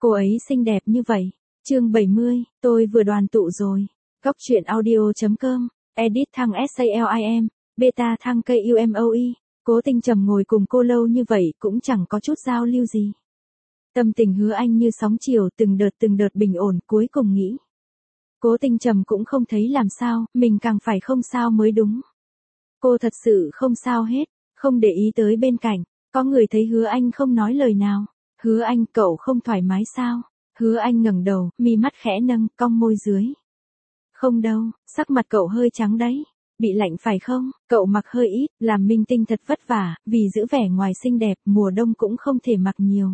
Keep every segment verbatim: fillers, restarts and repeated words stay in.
Cô ấy xinh đẹp như vậy. Chương bảy mươi, tôi vừa đoàn tụ rồi. Góc truyện audio.com, edit thăng SALIM, beta thăng KUMOE. Cố Tinh Trầm ngồi cùng cô lâu như vậy cũng chẳng có chút giao lưu gì. Tâm tình Hứa Anh như sóng chiều từng đợt từng đợt bình ổn, cuối cùng nghĩ. Cố Tinh Trầm cũng không thấy làm sao, mình càng phải không sao mới đúng. Cô thật sự không sao hết, không để ý tới bên cạnh, có người thấy Hứa Anh không nói lời nào. Hứa Anh, cậu không thoải mái sao? Hứa Anh ngẩng đầu, mi mắt khẽ nâng, cong môi dưới. Không đâu, sắc mặt cậu hơi trắng đấy. Bị lạnh phải không? Cậu mặc hơi ít, làm minh tinh thật vất vả, vì giữ vẻ ngoài xinh đẹp, mùa đông cũng không thể mặc nhiều.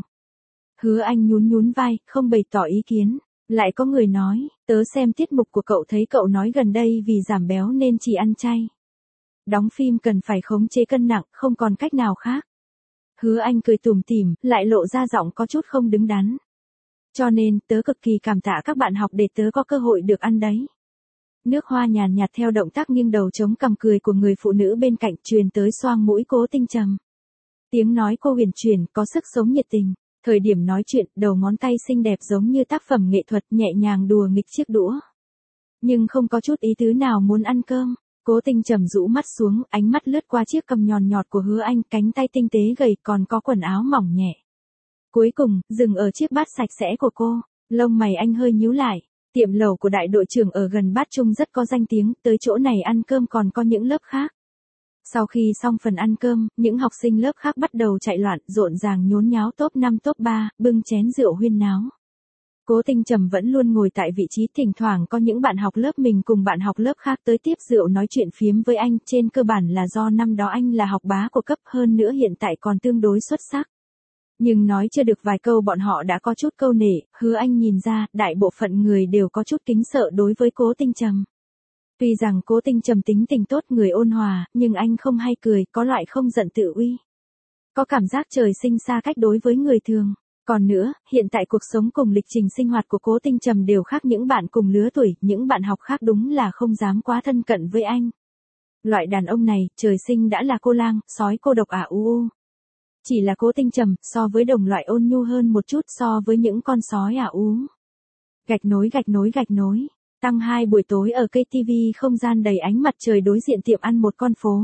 Hứa Anh nhún nhún vai, không bày tỏ ý kiến. Lại có người nói, tớ xem tiết mục của cậu thấy cậu nói gần đây vì giảm béo nên chỉ ăn chay. Đóng phim cần phải khống chế cân nặng, không còn cách nào khác. Hứa Anh cười tủm tỉm, lại lộ ra giọng có chút không đứng đắn. Cho nên, tớ cực kỳ cảm tạ các bạn học để tớ có cơ hội được ăn đấy. Nước hoa nhàn nhạt theo động tác nghiêng đầu chống cằm cười của người phụ nữ bên cạnh truyền tới xoang mũi Cố Tinh Trầm. Tiếng nói cô huyền chuyển, có sức sống nhiệt tình. Thời điểm nói chuyện, đầu ngón tay xinh đẹp giống như tác phẩm nghệ thuật nhẹ nhàng đùa nghịch chiếc đũa. Nhưng không có chút ý tứ nào muốn ăn cơm. Cố Tinh Trầm rũ mắt xuống, ánh mắt lướt qua chiếc cằm nhòn nhọt của Hứa Anh, cánh tay tinh tế gầy còn có quần áo mỏng nhẹ. Cuối cùng, dừng ở chiếc bát sạch sẽ của cô, lông mày anh hơi nhíu lại. Tiệm lẩu của đại đội trưởng ở gần Bát Trung rất có danh tiếng, tới chỗ này ăn cơm còn có những lớp khác. Sau khi xong phần ăn cơm, những học sinh lớp khác bắt đầu chạy loạn, rộn ràng nhốn nháo top năm top ba, bưng chén rượu huyên náo. Cố Tinh Trầm vẫn luôn ngồi tại vị trí, thỉnh thoảng có những bạn học lớp mình cùng bạn học lớp khác tới tiếp rượu nói chuyện phiếm với anh, trên cơ bản là do năm đó anh là học bá của cấp, hơn nữa hiện tại còn tương đối xuất sắc. Nhưng nói chưa được vài câu bọn họ đã có chút câu nể. Hứa Anh nhìn ra, đại bộ phận người đều có chút kính sợ đối với Cố Tinh Trầm. Tuy rằng Cố Tinh Trầm tính tình tốt, người ôn hòa, nhưng anh không hay cười, có loại không giận tự uy. Có cảm giác trời sinh xa cách đối với người thường. Còn nữa, hiện tại cuộc sống cùng lịch trình sinh hoạt của Cố Tinh Trầm đều khác những bạn cùng lứa tuổi, những bạn học khác đúng là không dám quá thân cận với anh. Loại đàn ông này, trời sinh đã là cô lang, sói cô độc à u u. Chỉ là Cố Tinh Trầm, so với đồng loại ôn nhu hơn một chút so với những con sói ả ú. Gạch nối gạch nối gạch nối. Tăng hai buổi tối ở cây ti vi không gian đầy ánh mặt trời đối diện tiệm ăn một con phố.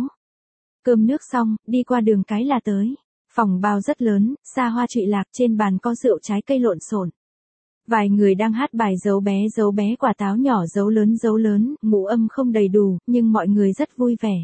Cơm nước xong, đi qua đường cái là tới. Phòng bao rất lớn, xa hoa trụy lạc, trên bàn có rượu trái cây lộn xộn. Vài người đang hát bài dấu bé dấu bé quả táo nhỏ dấu lớn dấu lớn, ngũ âm không đầy đủ, nhưng mọi người rất vui vẻ.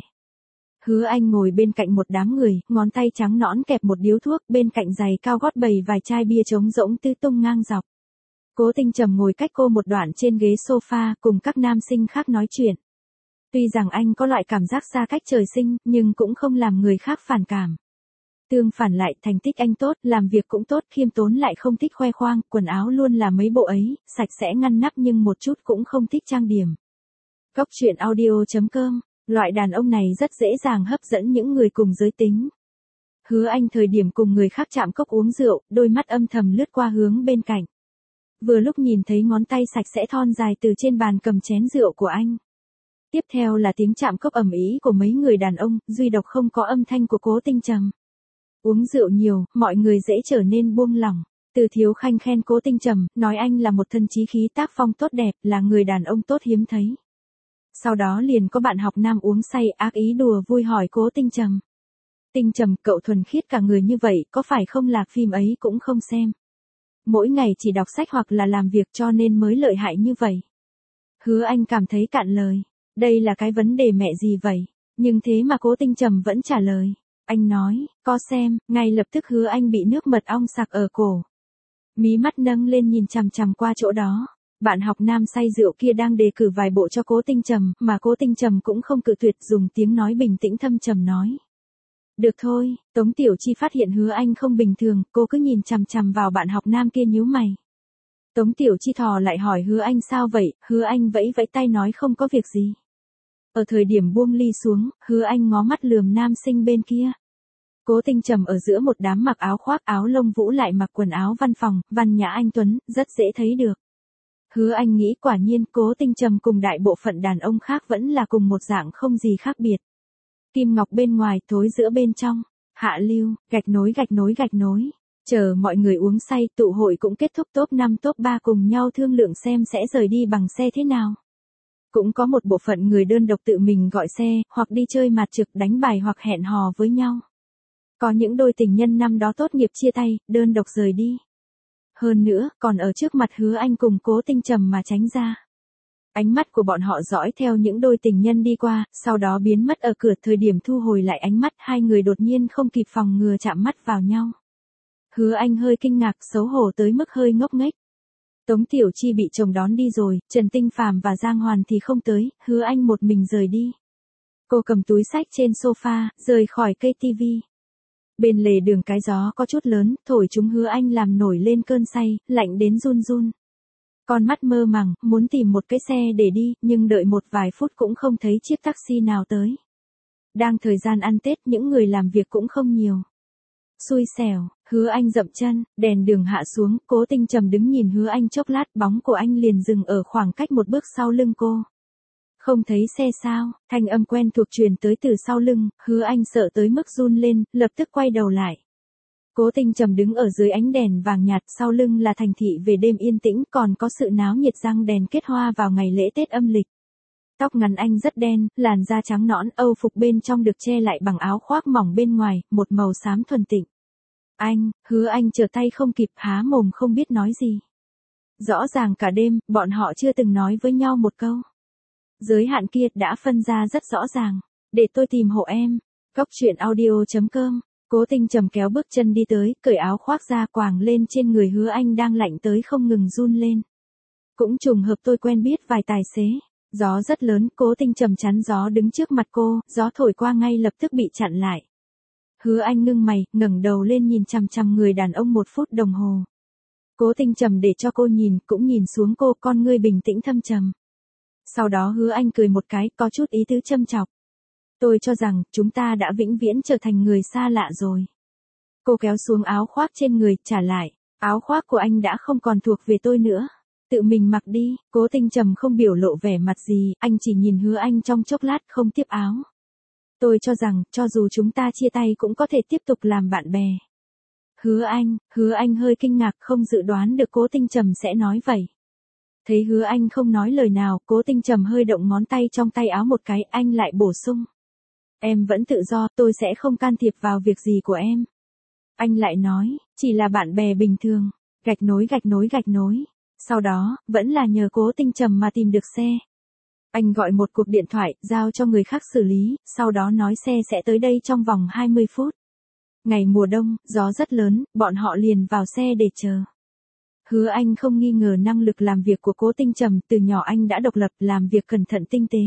Hứa Anh ngồi bên cạnh một đám người, ngón tay trắng nõn kẹp một điếu thuốc, bên cạnh giày cao gót bày vài chai bia trống rỗng tứ tung ngang dọc. Cố Tinh Trầm ngồi cách cô một đoạn trên ghế sofa, cùng các nam sinh khác nói chuyện. Tuy rằng anh có loại cảm giác xa cách trời sinh, nhưng cũng không làm người khác phản cảm. Tương phản lại, thành tích anh tốt, làm việc cũng tốt, khiêm tốn lại không thích khoe khoang, quần áo luôn là mấy bộ ấy, sạch sẽ ngăn nắp nhưng một chút cũng không thích trang điểm. Góc truyện audio.com, loại đàn ông này rất dễ dàng hấp dẫn những người cùng giới tính. Hứa Anh thời điểm cùng người khác chạm cốc uống rượu, đôi mắt âm thầm lướt qua hướng bên cạnh. Vừa lúc nhìn thấy ngón tay sạch sẽ thon dài từ trên bàn cầm chén rượu của anh. Tiếp theo là tiếng chạm cốc ầm ĩ của mấy người đàn ông, duy độc không có âm thanh của Cố Tinh Trầm. Uống rượu nhiều, mọi người dễ trở nên buông lỏng. Từ Thiếu Khanh khen Cố Tinh Trầm, nói anh là một thân chí khí tác phong tốt đẹp, là người đàn ông tốt hiếm thấy. Sau đó liền có bạn học nam uống say ác ý đùa vui hỏi Cố Tinh Trầm. Tinh Trầm, cậu thuần khiết cả người như vậy, có phải không lạc phim ấy cũng không xem. Mỗi ngày chỉ đọc sách hoặc là làm việc cho nên mới lợi hại như vậy. Hứa Anh cảm thấy cạn lời. Đây là cái vấn đề mẹ gì vậy? Nhưng thế mà Cố Tinh Trầm vẫn trả lời. Anh nói, có xem, ngay lập tức Hứa Anh bị nước mật ong sặc ở cổ. Mí mắt nâng lên nhìn chằm chằm qua chỗ đó. Bạn học nam say rượu kia đang đề cử vài bộ cho Cố Tinh Trầm, mà Cố Tinh Trầm cũng không cự tuyệt, dùng tiếng nói bình tĩnh thâm trầm nói. Được thôi. Tống Tiểu Chi phát hiện Hứa Anh không bình thường, cô cứ nhìn chằm chằm vào bạn học nam kia nhíu mày. Tống Tiểu Chi thò lại hỏi Hứa Anh sao vậy, Hứa Anh vẫy vẫy tay nói không có việc gì. Ở thời điểm buông ly xuống, Hứa Anh ngó mắt lườm nam sinh bên kia. Cố Tinh Trầm ở giữa một đám mặc áo khoác áo lông vũ lại mặc quần áo văn phòng, văn nhã anh tuấn, rất dễ thấy được. Hứa Anh nghĩ quả nhiên Cố Tinh Trầm cùng đại bộ phận đàn ông khác vẫn là cùng một dạng không gì khác biệt. Kim ngọc bên ngoài, thối giữa bên trong, hạ lưu, gạch nối gạch nối gạch nối. Chờ mọi người uống say, tụ hội cũng kết thúc, top năm top ba cùng nhau thương lượng xem sẽ rời đi bằng xe thế nào. Cũng có một bộ phận người đơn độc tự mình gọi xe, hoặc đi chơi mạt trực đánh bài hoặc hẹn hò với nhau. Có những đôi tình nhân năm đó tốt nghiệp chia tay, đơn độc rời đi. Hơn nữa, còn ở trước mặt Hứa Anh cùng Cố Tinh Trầm mà tránh ra. Ánh mắt của bọn họ dõi theo những đôi tình nhân đi qua, sau đó biến mất ở cửa. Thời điểm thu hồi lại ánh mắt, hai người đột nhiên không kịp phòng ngừa chạm mắt vào nhau. Hứa Anh hơi kinh ngạc, xấu hổ tới mức hơi ngốc nghếch. Tống Tiểu Chi bị chồng đón đi rồi, Trần Tinh Phàm và Giang Hoàn thì không tới, Hứa Anh một mình rời đi. Cô cầm túi xách trên sofa, rời khỏi cây tivi. Bên lề đường cái gió có chút lớn, thổi chúng Hứa Anh làm nổi lên cơn say, lạnh đến run run. Con mắt mơ màng, muốn tìm một cái xe để đi, nhưng đợi một vài phút cũng không thấy chiếc taxi nào tới. Đang thời gian ăn Tết, những người làm việc cũng không nhiều. Xui xẻo, Hứa Anh dậm chân, đèn đường hạ xuống, Cố Tinh Trầm đứng nhìn Hứa Anh chốc lát, bóng của anh liền dừng ở khoảng cách một bước sau lưng cô. Không thấy xe sao, thanh âm quen thuộc truyền tới từ sau lưng, Hứa Anh sợ tới mức run lên, lập tức quay đầu lại. Cố Tinh Trầm đứng ở dưới ánh đèn vàng nhạt, sau lưng là thành thị về đêm yên tĩnh, còn có sự náo nhiệt răng đèn kết hoa vào ngày lễ Tết âm lịch. Tóc ngắn anh rất đen, làn da trắng nõn, âu phục bên trong được che lại bằng áo khoác mỏng bên ngoài, một màu xám thuần tịnh. Anh, Hứa Anh trở tay không kịp, há mồm không biết nói gì. Rõ ràng cả đêm, bọn họ chưa từng nói với nhau một câu. Giới hạn kia đã phân ra rất rõ ràng. Để tôi tìm hộ em. Góc truyện audio chấm com. Cố Tinh Trầm kéo bước chân đi tới, cởi áo khoác ra quàng lên trên người Hứa Anh đang lạnh tới không ngừng run lên. Cũng trùng hợp tôi quen biết vài tài xế. Gió rất lớn, Cố Tinh Trầm chắn gió đứng trước mặt cô, gió thổi qua ngay lập tức bị chặn lại. Hứa Anh ngưng mày, ngẩng đầu lên nhìn chằm chằm người đàn ông một phút đồng hồ. Cố Tinh Trầm để cho cô nhìn, cũng nhìn xuống cô, con ngươi bình tĩnh thâm trầm. Sau đó Hứa Anh cười một cái, có chút ý tứ châm chọc. Tôi cho rằng, chúng ta đã vĩnh viễn trở thành người xa lạ rồi. Cô kéo xuống áo khoác trên người, trả lại. Áo khoác của anh đã không còn thuộc về tôi nữa. Tự mình mặc đi. Cố Tinh Trầm không biểu lộ vẻ mặt gì, anh chỉ nhìn Hứa Anh trong chốc lát không tiếp áo. Tôi cho rằng, cho dù chúng ta chia tay cũng có thể tiếp tục làm bạn bè. Hứa Anh, Hứa Anh hơi kinh ngạc, không dự đoán được Cố Tinh Trầm sẽ nói vậy. Thấy Hứa Anh không nói lời nào, Cố Tinh Trầm hơi động ngón tay trong tay áo một cái, anh lại bổ sung. Em vẫn tự do, tôi sẽ không can thiệp vào việc gì của em. Anh lại nói, chỉ là bạn bè bình thường. Gạch nối gạch nối gạch nối. Sau đó, vẫn là nhờ Cố Tinh Trầm mà tìm được xe. Anh gọi một cuộc điện thoại, giao cho người khác xử lý, sau đó nói xe sẽ tới đây trong vòng hai mươi phút. Ngày mùa đông, gió rất lớn, bọn họ liền vào xe để chờ. Hứa Anh không nghi ngờ năng lực làm việc của Cố Tinh Trầm, từ nhỏ anh đã độc lập, làm việc cẩn thận tinh tế.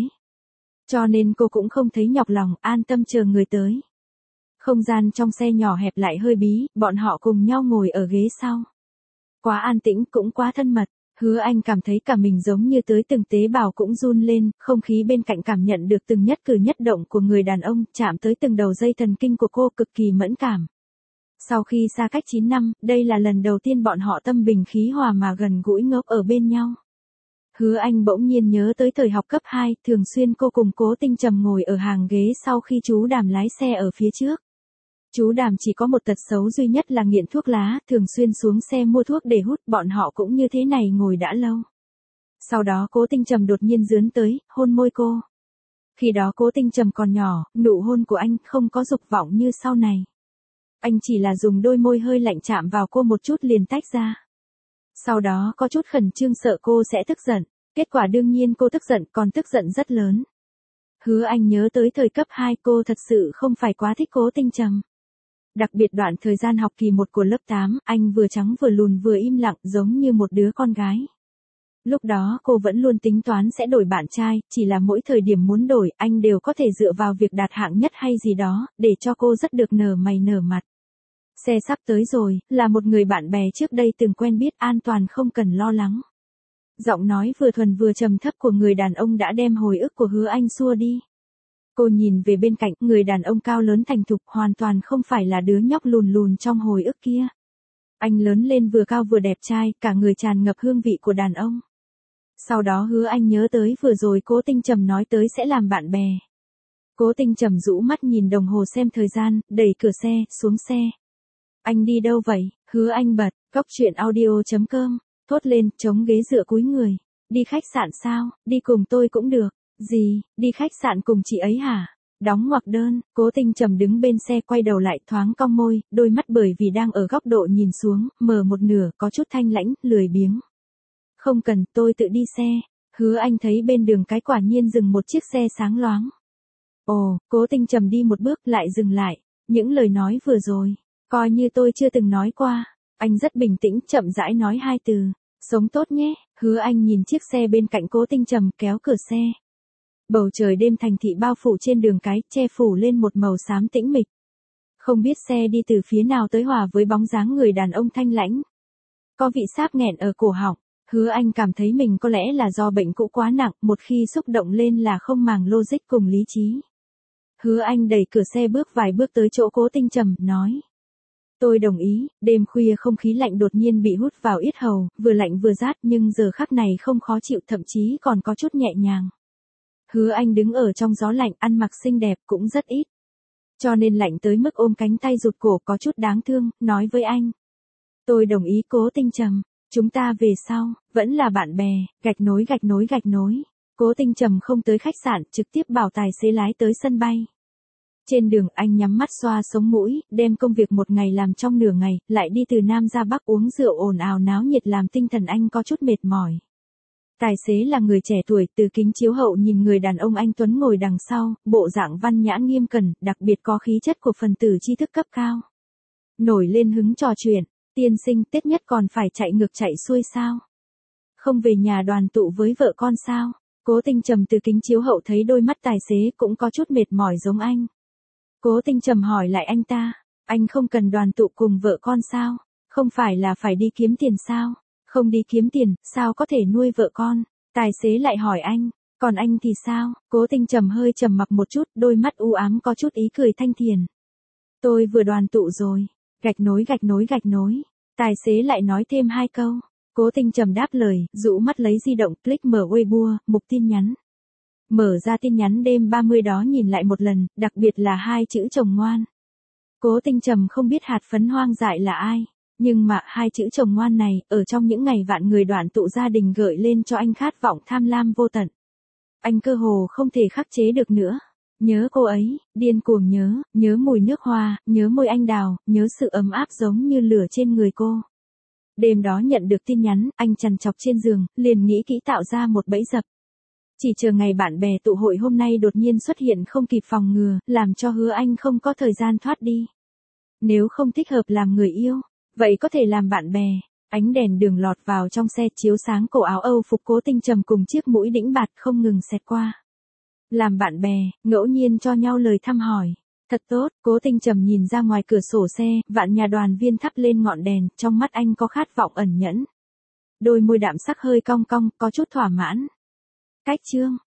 Cho nên cô cũng không thấy nhọc lòng, an tâm chờ người tới. Không gian trong xe nhỏ hẹp lại hơi bí, bọn họ cùng nhau ngồi ở ghế sau. Quá an tĩnh, cũng quá thân mật. Hứa Anh cảm thấy cả mình giống như tới từng tế bào cũng run lên, không khí bên cạnh cảm nhận được từng nhất cử nhất động của người đàn ông, chạm tới từng đầu dây thần kinh của cô, cực kỳ mẫn cảm. Sau khi xa cách chín năm, đây là lần đầu tiên bọn họ tâm bình khí hòa mà gần gũi ngốc ở bên nhau. Hứa Anh bỗng nhiên nhớ tới thời học cấp hai, thường xuyên cô cùng Cố Tinh Trầm ngồi ở hàng ghế sau khi chú Đàm lái xe ở phía trước. Chú Đàm chỉ có một tật xấu duy nhất là nghiện thuốc lá, thường xuyên xuống xe mua thuốc để hút, bọn họ cũng như thế này ngồi đã lâu. Sau đó Cố Tinh Trầm đột nhiên dướn tới, hôn môi cô. Khi đó Cố Tinh Trầm còn nhỏ, nụ hôn của anh không có dục vọng như sau này. Anh chỉ là dùng đôi môi hơi lạnh chạm vào cô một chút liền tách ra. Sau đó có chút khẩn trương sợ cô sẽ tức giận, kết quả đương nhiên cô tức giận, còn tức giận rất lớn. Hứa Anh nhớ tới thời cấp hai, cô thật sự không phải quá thích Cố Tinh Trầm. Đặc biệt đoạn thời gian học kỳ một của lớp tám, anh vừa trắng vừa lùn vừa im lặng, giống như một đứa con gái. Lúc đó cô vẫn luôn tính toán sẽ đổi bạn trai, chỉ là mỗi thời điểm muốn đổi, anh đều có thể dựa vào việc đạt hạng nhất hay gì đó, để cho cô rất được nở mày nở mặt. Xe sắp tới rồi, là một người bạn bè trước đây từng quen biết, an toàn không cần lo lắng. Giọng nói vừa thuần vừa trầm thấp của người đàn ông đã đem hồi ức của Hứa Anh xua đi. Cô nhìn về bên cạnh, người đàn ông cao lớn thành thục, hoàn toàn không phải là đứa nhóc lùn lùn trong hồi ức kia. Anh lớn lên vừa cao vừa đẹp trai, cả người tràn ngập hương vị của đàn ông. Sau đó Hứa Anh nhớ tới vừa rồi Cố Tinh Trầm nói tới sẽ làm bạn bè. Cố Tinh Trầm rũ mắt nhìn đồng hồ xem thời gian, đẩy cửa xe, xuống xe. Anh đi đâu vậy? Hứa Anh bật, góc truyện audio.com, thốt lên, chống ghế dựa cúi người. Đi khách sạn sao, đi cùng tôi cũng được. Gì, đi khách sạn cùng chị ấy hả? Đóng ngoặc đơn, Cố Tinh Trầm đứng bên xe quay đầu lại thoáng cong môi, đôi mắt bởi vì đang ở góc độ nhìn xuống, mở một nửa, có chút thanh lãnh, lười biếng. Không cần, tôi tự đi xe. Hứa Anh thấy bên đường cái quả nhiên dừng một chiếc xe sáng loáng. Ồ, Cố Tinh Trầm đi một bước lại dừng lại. Những lời nói vừa rồi, coi như tôi chưa từng nói qua. Anh rất bình tĩnh, chậm rãi nói hai từ. Sống tốt nhé. Hứa Anh nhìn chiếc xe bên cạnh Cố Tinh Trầm kéo cửa xe. Bầu trời đêm thành thị bao phủ trên đường cái, che phủ lên một màu xám tĩnh mịch. Không biết xe đi từ phía nào tới hòa với bóng dáng người đàn ông thanh lãnh. Có vị sáp nghẹn ở cổ họng. Hứa Anh cảm thấy mình có lẽ là do bệnh cũ quá nặng, một khi xúc động lên là không màng logic cùng lý trí. Hứa Anh đẩy cửa xe bước vài bước tới chỗ Cố Tinh Trầm, nói. Tôi đồng ý, đêm khuya không khí lạnh đột nhiên bị hút vào yết hầu, vừa lạnh vừa rát nhưng giờ khắc này không khó chịu, thậm chí còn có chút nhẹ nhàng. Hứa Anh đứng ở trong gió lạnh, ăn mặc xinh đẹp cũng rất ít. Cho nên lạnh tới mức ôm cánh tay rụt cổ có chút đáng thương, nói với anh. Tôi đồng ý Cố Tinh Trầm, chúng ta về sau, vẫn là bạn bè, gạch nối gạch nối gạch nối. Cố Tinh Trầm không tới khách sạn, trực tiếp bảo tài xế lái tới sân bay. Trên đường anh nhắm mắt xoa sống mũi, đem công việc một ngày làm trong nửa ngày, lại đi từ Nam ra Bắc uống rượu ồn ào náo nhiệt làm tinh thần anh có chút mệt mỏi. Tài xế là người trẻ tuổi, từ kính chiếu hậu nhìn người đàn ông anh tuấn ngồi đằng sau, bộ dạng văn nhã nghiêm cẩn, đặc biệt có khí chất của phần tử tri thức cấp cao. Nổi lên hứng trò chuyện, tiên sinh, Tết nhất còn phải chạy ngược chạy xuôi sao? Không về nhà đoàn tụ với vợ con sao? Cố Tinh Trầm từ kính chiếu hậu thấy đôi mắt tài xế cũng có chút mệt mỏi giống anh. Cố Tinh Trầm hỏi lại anh ta, anh không cần đoàn tụ cùng vợ con sao? Không phải là phải đi kiếm tiền sao? Không đi kiếm tiền, sao có thể nuôi vợ con? Tài xế lại hỏi anh, còn anh thì sao? Cố Tinh Trầm hơi trầm mặc một chút, đôi mắt u ám có chút ý cười thanh thiền. Tôi vừa đoàn tụ rồi, gạch nối gạch nối gạch nối. Tài xế lại nói thêm hai câu. Cố Tinh Trầm đáp lời, rũ mắt lấy di động, click mở Weibo, mục tin nhắn. Mở ra tin nhắn đêm ba mươi đó nhìn lại một lần, đặc biệt là hai chữ chồng ngoan. Cố Tinh Trầm không biết hạt phấn hoang dại là ai, nhưng mà hai chữ chồng ngoan này, ở trong những ngày vạn người đoàn tụ gia đình gợi lên cho anh khát vọng tham lam vô tận. Anh cơ hồ không thể khắc chế được nữa. Nhớ cô ấy, điên cuồng nhớ, nhớ mùi nước hoa, nhớ môi anh đào, nhớ sự ấm áp giống như lửa trên người cô. Đêm đó nhận được tin nhắn, anh trằn trọc trên giường, liền nghĩ kỹ tạo ra một bẫy dập. Chỉ chờ ngày bạn bè tụ hội hôm nay đột nhiên xuất hiện không kịp phòng ngừa, làm cho Hứa Anh không có thời gian thoát đi. Nếu không thích hợp làm người yêu, vậy có thể làm bạn bè. Ánh đèn đường lọt vào trong xe chiếu sáng cổ áo Âu phục Cố Tinh Trầm cùng chiếc mũi đĩnh bạt không ngừng xẹt qua. Làm bạn bè, ngẫu nhiên cho nhau lời thăm hỏi. Thật tốt, Cố Tinh Trầm nhìn ra ngoài cửa sổ xe, vạn nhà đoàn viên thắp lên ngọn đèn, trong mắt anh có khát vọng ẩn nhẫn. Đôi môi đạm sắc hơi cong cong, có chút thỏa mãn. Cách chương.